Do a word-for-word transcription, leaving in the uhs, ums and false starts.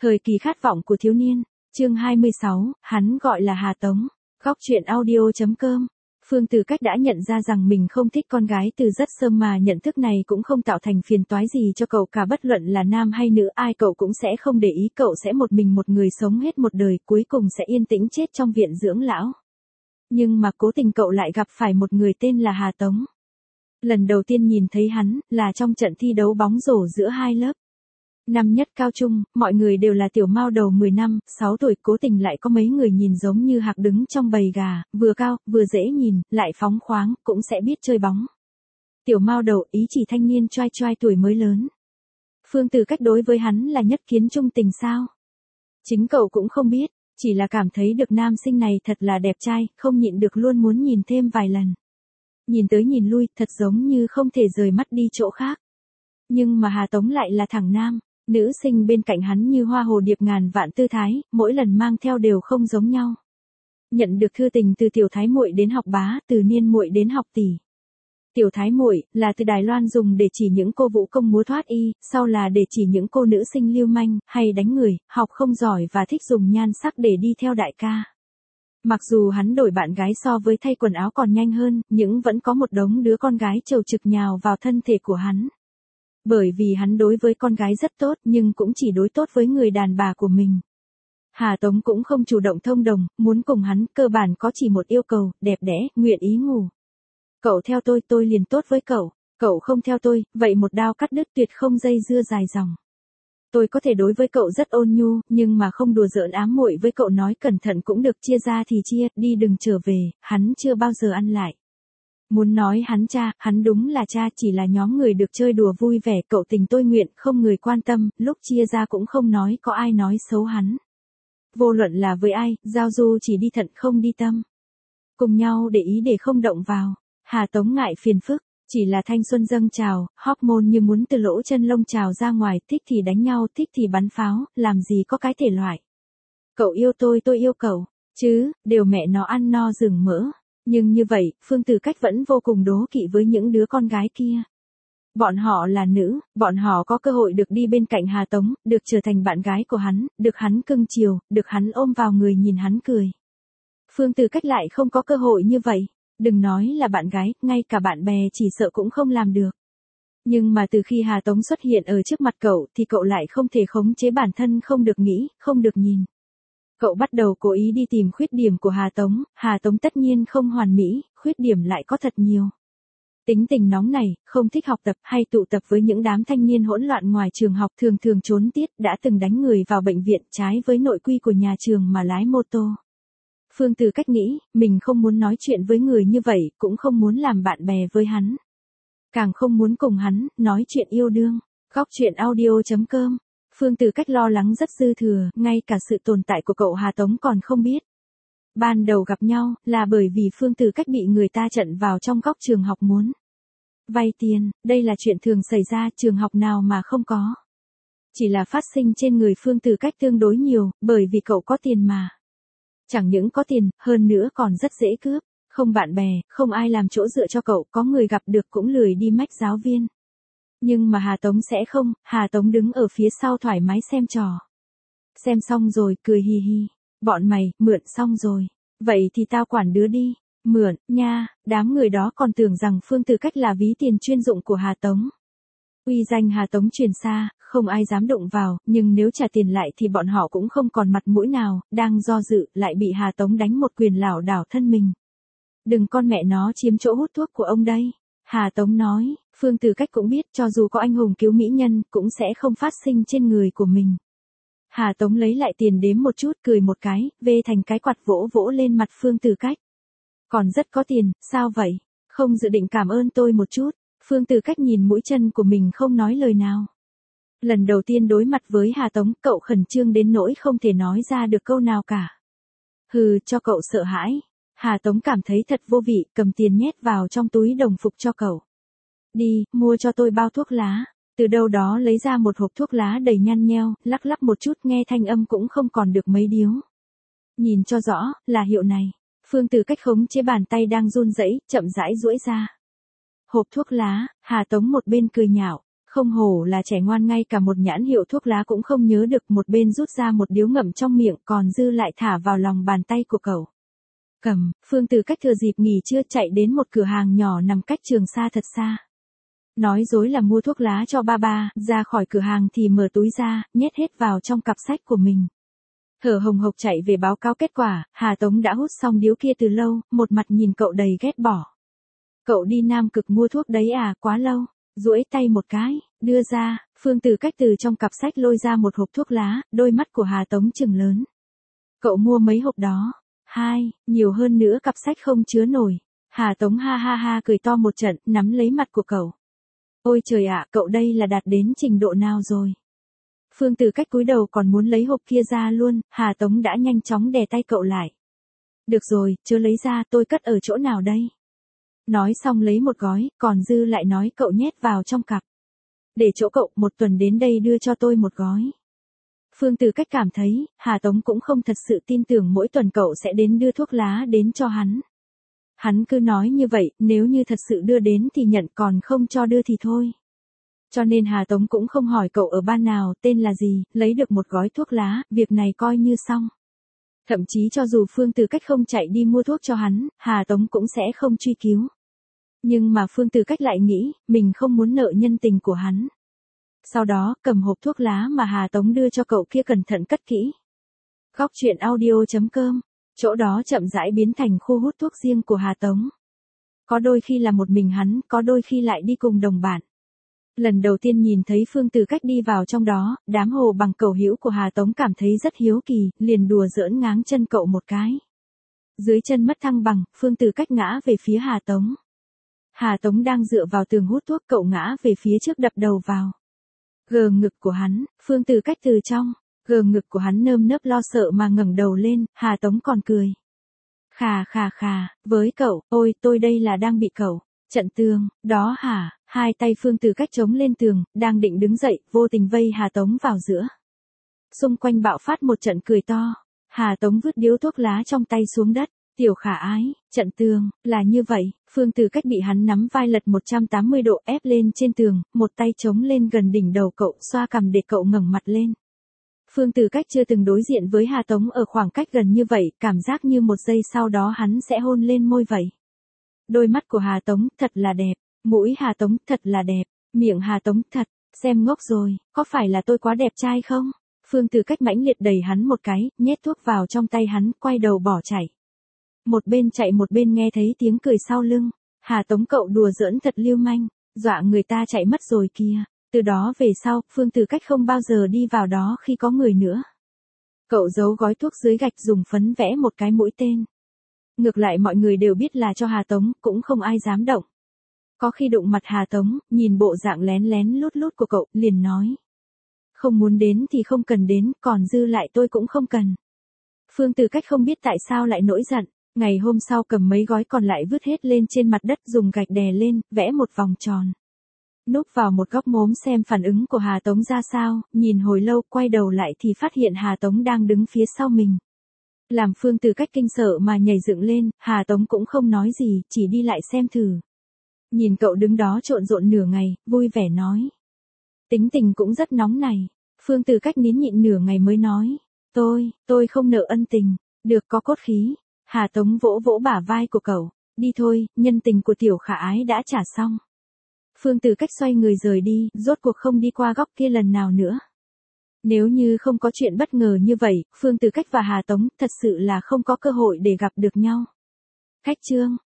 Thời kỳ khát vọng của thiếu niên, chương hai mươi sáu, hắn gọi là Hà Tống. Góc truyện audio chấm com. Phương Từ Cách đã nhận ra rằng mình không thích con gái từ rất sớm, mà nhận thức này cũng không tạo thành phiền toái gì cho cậu cả, bất luận là nam hay nữ, ai cậu cũng sẽ không để ý, cậu sẽ một mình một người sống hết một đời, cuối cùng sẽ yên tĩnh chết trong viện dưỡng lão. Nhưng mà cố tình cậu lại gặp phải một người tên là Hà Tống. Lần đầu tiên nhìn thấy hắn, là trong trận thi đấu bóng rổ giữa hai lớp. Năm nhất cao trung, mọi người đều là tiểu mao đầu mười năm, sáu tuổi, cố tình lại có mấy người nhìn giống như hạc đứng trong bầy gà, vừa cao, vừa dễ nhìn, lại phóng khoáng, cũng sẽ biết chơi bóng. Tiểu mao đầu, ý chỉ thanh niên choai choai tuổi mới lớn. Phương Từ Cách đối với hắn là nhất kiến trung tình sao? Chính cậu cũng không biết, chỉ là cảm thấy được nam sinh này thật là đẹp trai, không nhịn được luôn muốn nhìn thêm vài lần. Nhìn tới nhìn lui, thật giống như không thể rời mắt đi chỗ khác. Nhưng mà Hà Tống lại là thằng nam. Nữ sinh bên cạnh hắn như hoa hồ điệp ngàn vạn tư thái, mỗi lần mang theo đều không giống nhau. Nhận được thư tình từ tiểu thái muội đến học bá, từ niên muội đến học tỷ. Tiểu thái muội là từ Đài Loan dùng để chỉ những cô vũ công múa thoát y, sau là để chỉ những cô nữ sinh lưu manh, hay đánh người, học không giỏi và thích dùng nhan sắc để đi theo đại ca. Mặc dù hắn đổi bạn gái so với thay quần áo còn nhanh hơn, nhưng vẫn có một đống đứa con gái trầu trực nhào vào thân thể của hắn. Bởi vì hắn đối với con gái rất tốt, nhưng cũng chỉ đối tốt với người đàn bà của mình. Hà Tống cũng không chủ động thông đồng, muốn cùng hắn, cơ bản có chỉ một yêu cầu, đẹp đẽ, nguyện ý ngủ. Cậu theo tôi, tôi liền tốt với cậu, cậu không theo tôi, vậy một đao cắt đứt, tuyệt không dây dưa dài dòng. Tôi có thể đối với cậu rất ôn nhu, nhưng mà không đùa giỡn ám muội với cậu, nói cẩn thận cũng được, chia ra thì chia, đi đừng trở về, hắn chưa bao giờ ăn lại. Muốn nói hắn cha, hắn đúng là cha, chỉ là nhóm người được chơi đùa vui vẻ, cậu tình tôi nguyện, không người quan tâm, lúc chia ra cũng không nói có ai nói xấu hắn. Vô luận là với ai, giao du chỉ đi thận không đi tâm. Cùng nhau để ý để không động vào. Hà Tống ngại phiền phức, chỉ là thanh xuân dâng trào, hormone như muốn từ lỗ chân lông trào ra ngoài, thích thì đánh nhau, thích thì bắn pháo, làm gì có cái thể loại. Cậu yêu tôi, tôi yêu cậu, chứ, đều mẹ nó ăn no rừng mỡ. Nhưng như vậy, Phương Từ Cách vẫn vô cùng đố kỵ với những đứa con gái kia. Bọn họ là nữ, bọn họ có cơ hội được đi bên cạnh Hà Tống, được trở thành bạn gái của hắn, được hắn cưng chiều, được hắn ôm vào người nhìn hắn cười. Phương Từ Cách lại không có cơ hội như vậy, đừng nói là bạn gái, ngay cả bạn bè chỉ sợ cũng không làm được. Nhưng mà từ khi Hà Tống xuất hiện ở trước mặt cậu thì cậu lại không thể khống chế bản thân, không được nghĩ, không được nhìn. Cậu bắt đầu cố ý đi tìm khuyết điểm của Hà Tống, Hà Tống tất nhiên không hoàn mỹ, khuyết điểm lại có thật nhiều. Tính tình nóng này, không thích học tập hay tụ tập với những đám thanh niên hỗn loạn ngoài trường học, thường thường trốn tiết, đã từng đánh người vào bệnh viện, trái với nội quy của nhà trường mà lái mô tô. Phương Từ Cách nghĩ, mình không muốn nói chuyện với người như vậy, cũng không muốn làm bạn bè với hắn. Càng không muốn cùng hắn, nói chuyện yêu đương. Góc truyện audio chấm com. Phương Từ Cách lo lắng rất dư thừa, ngay cả sự tồn tại của cậu Hà Tống còn không biết. Ban đầu gặp nhau, là bởi vì Phương Từ Cách bị người ta chặn vào trong góc trường học muốn vay tiền, đây là chuyện thường xảy ra, trường học nào mà không có. Chỉ là phát sinh trên người Phương Từ Cách tương đối nhiều, bởi vì cậu có tiền mà. Chẳng những có tiền, hơn nữa còn rất dễ cướp, không bạn bè, không ai làm chỗ dựa cho cậu, có người gặp được cũng lười đi mách giáo viên. Nhưng mà Hà Tống sẽ không, Hà Tống đứng ở phía sau thoải mái xem trò. Xem xong rồi, cười hì hì. Bọn mày, mượn xong rồi. Vậy thì tao quản đứa đi. Mượn, nha, đám người đó còn tưởng rằng Phương Từ Cách là ví tiền chuyên dụng của Hà Tống. Uy danh Hà Tống truyền xa, không ai dám đụng vào, nhưng nếu trả tiền lại thì bọn họ cũng không còn mặt mũi nào, đang do dự, lại bị Hà Tống đánh một quyền lảo đảo thân mình. Đừng con mẹ nó chiếm chỗ hút thuốc của ông đây. Hà Tống nói, Phương Từ Cách cũng biết cho dù có anh hùng cứu mỹ nhân, cũng sẽ không phát sinh trên người của mình. Hà Tống lấy lại tiền đếm một chút, cười một cái, vê thành cái quạt vỗ vỗ lên mặt Phương Từ Cách. Còn rất có tiền, sao vậy? Không dự định cảm ơn tôi một chút. Phương Từ Cách nhìn mũi chân của mình không nói lời nào. Lần đầu tiên đối mặt với Hà Tống, cậu khẩn trương đến nỗi không thể nói ra được câu nào cả. Hừ, cho cậu sợ hãi. Hà Tống cảm thấy thật vô vị, cầm tiền nhét vào trong túi đồng phục cho cậu. Đi, mua cho tôi bao thuốc lá. Từ đâu đó lấy ra một hộp thuốc lá đầy nhăn nheo, lắc lắc một chút, nghe thanh âm cũng không còn được mấy điếu. Nhìn cho rõ, là hiệu này. Phương Từ Cách khống chế bàn tay đang run rẩy, chậm rãi duỗi ra. Hộp thuốc lá, Hà Tống một bên cười nhạo, Không hổ là trẻ ngoan, ngay cả một nhãn hiệu thuốc lá cũng không nhớ được, một bên rút ra một điếu ngậm trong miệng, còn dư lại thả vào lòng bàn tay của cậu. Cầm, Phương Từ Cách thừa dịp nghỉ trưa chạy đến một cửa hàng nhỏ nằm cách trường xa thật xa. Nói dối là mua thuốc lá cho ba ba, ra khỏi cửa hàng thì mở túi ra, nhét hết vào trong cặp sách của mình. Thở hồng hộc chạy về báo cáo kết quả, Hà Tống đã hút xong điếu kia từ lâu, một mặt nhìn cậu đầy ghét bỏ. Cậu đi Nam Cực mua thuốc đấy à, quá lâu. Duỗi tay một cái, đưa ra, Phương Từ Cách từ trong cặp sách lôi ra một hộp thuốc lá, đôi mắt của Hà Tống trừng lớn. Cậu mua mấy hộp đó? Hai, nhiều hơn nữa cặp sách không chứa nổi. Hà Tống ha ha ha cười to một trận, nắm lấy mặt của cậu. Ôi trời ạ, cậu đây là đạt đến trình độ nào rồi? Phương Từ Cách cúi đầu còn muốn lấy hộp kia ra luôn, Hà Tống đã nhanh chóng đè tay cậu lại. Được rồi, chớ lấy ra, tôi cất ở chỗ nào đây? Nói xong lấy một gói, còn dư lại nói cậu nhét vào trong cặp. Để chỗ cậu, một tuần đến đây đưa cho tôi một gói. Phương Từ Cách cảm thấy, Hà Tống cũng không thật sự tin tưởng mỗi tuần cậu sẽ đến đưa thuốc lá đến cho hắn. Hắn cứ nói như vậy, nếu như thật sự đưa đến thì nhận, còn không cho đưa thì thôi. Cho nên Hà Tống cũng không hỏi cậu ở ban nào, tên là gì, lấy được một gói thuốc lá, việc này coi như xong. Thậm chí cho dù Phương Từ Cách không chạy đi mua thuốc cho hắn, Hà Tống cũng sẽ không truy cứu. Nhưng mà Phương Từ Cách lại nghĩ, mình không muốn nợ nhân tình của hắn. Sau đó, cầm hộp thuốc lá mà Hà Tống đưa cho cậu kia cẩn thận cất kỹ. Góc truyện audio chấm com, chỗ đó chậm rãi biến thành khu hút thuốc riêng của Hà Tống. Có đôi khi là một mình hắn, có đôi khi lại đi cùng đồng bạn. Lần đầu tiên nhìn thấy Phương Từ Cách đi vào trong đó, đám hồ bằng cầu hữu của Hà Tống cảm thấy rất hiếu kỳ, liền đùa giỡn ngáng chân cậu một cái. Dưới chân mất thăng bằng, Phương Từ Cách ngã về phía Hà Tống. Hà Tống đang dựa vào tường hút thuốc, cậu ngã về phía trước đập đầu vào. Gờ ngực của hắn, Phương Từ Cách từ trong, gờ ngực của hắn nơm nớp lo sợ mà ngẩng đầu lên, Hà Tống còn cười. Khà khà khà, với cậu, ôi tôi đây là đang bị cậu, trận tường, đó hả, hai tay Phương Từ Cách chống lên tường, đang định đứng dậy, vô tình vây Hà Tống vào giữa. Xung quanh bạo phát một trận cười to, Hà Tống vứt điếu thuốc lá trong tay xuống đất. Tiểu Khả Ái, trận tường, là như vậy, Phương Từ Cách bị hắn nắm vai lật một trăm tám mươi độ ép lên trên tường, một tay chống lên gần đỉnh đầu cậu, xoa cằm để cậu ngẩng mặt lên. Phương Từ Cách chưa từng đối diện với Hà Tống ở khoảng cách gần như vậy, cảm giác như một giây sau đó hắn sẽ hôn lên môi vậy. Đôi mắt của Hà Tống thật là đẹp, mũi Hà Tống thật là đẹp, miệng Hà Tống thật, xem ngốc rồi, có phải là tôi quá đẹp trai không? Phương Từ Cách mãnh liệt đẩy hắn một cái, nhét thuốc vào trong tay hắn, quay đầu bỏ chạy. Một bên chạy một bên nghe thấy tiếng cười sau lưng, Hà Tống cậu đùa giỡn thật lưu manh, dọa người ta chạy mất rồi kìa. Từ đó về sau, Phương Từ Cách không bao giờ đi vào đó khi có người nữa. Cậu giấu gói thuốc dưới gạch dùng phấn vẽ một cái mũi tên. Ngược lại mọi người đều biết là cho Hà Tống, cũng không ai dám động. Có khi đụng mặt Hà Tống, nhìn bộ dạng lén lén lút lút của cậu, liền nói. Không muốn đến thì không cần đến, còn dư lại tôi cũng không cần. Phương Từ Cách không biết tại sao lại nổi giận. Ngày hôm sau cầm mấy gói còn lại vứt hết lên trên mặt đất, dùng gạch đè lên, vẽ một vòng tròn. Núp vào một góc mốm xem phản ứng của Hà Tống ra sao, nhìn hồi lâu, quay đầu lại thì phát hiện Hà Tống đang đứng phía sau mình. Làm Phương Từ Cách kinh sợ mà nhảy dựng lên, Hà Tống cũng không nói gì, chỉ đi lại xem thử. Nhìn cậu đứng đó trộn rộn nửa ngày, vui vẻ nói. Tính tình cũng rất nóng này. Phương Từ Cách nín nhịn nửa ngày mới nói. Tôi, tôi không nợ ân tình, được có cốt khí. Hà Tống vỗ vỗ bả vai của cậu, đi thôi, nhân tình của Tiểu Khả Ái đã trả xong. Phương Từ Cách xoay người rời đi, rốt cuộc không đi qua góc kia lần nào nữa. Nếu như không có chuyện bất ngờ như vậy, Phương Từ Cách và Hà Tống thật sự là không có cơ hội để gặp được nhau. Khách chương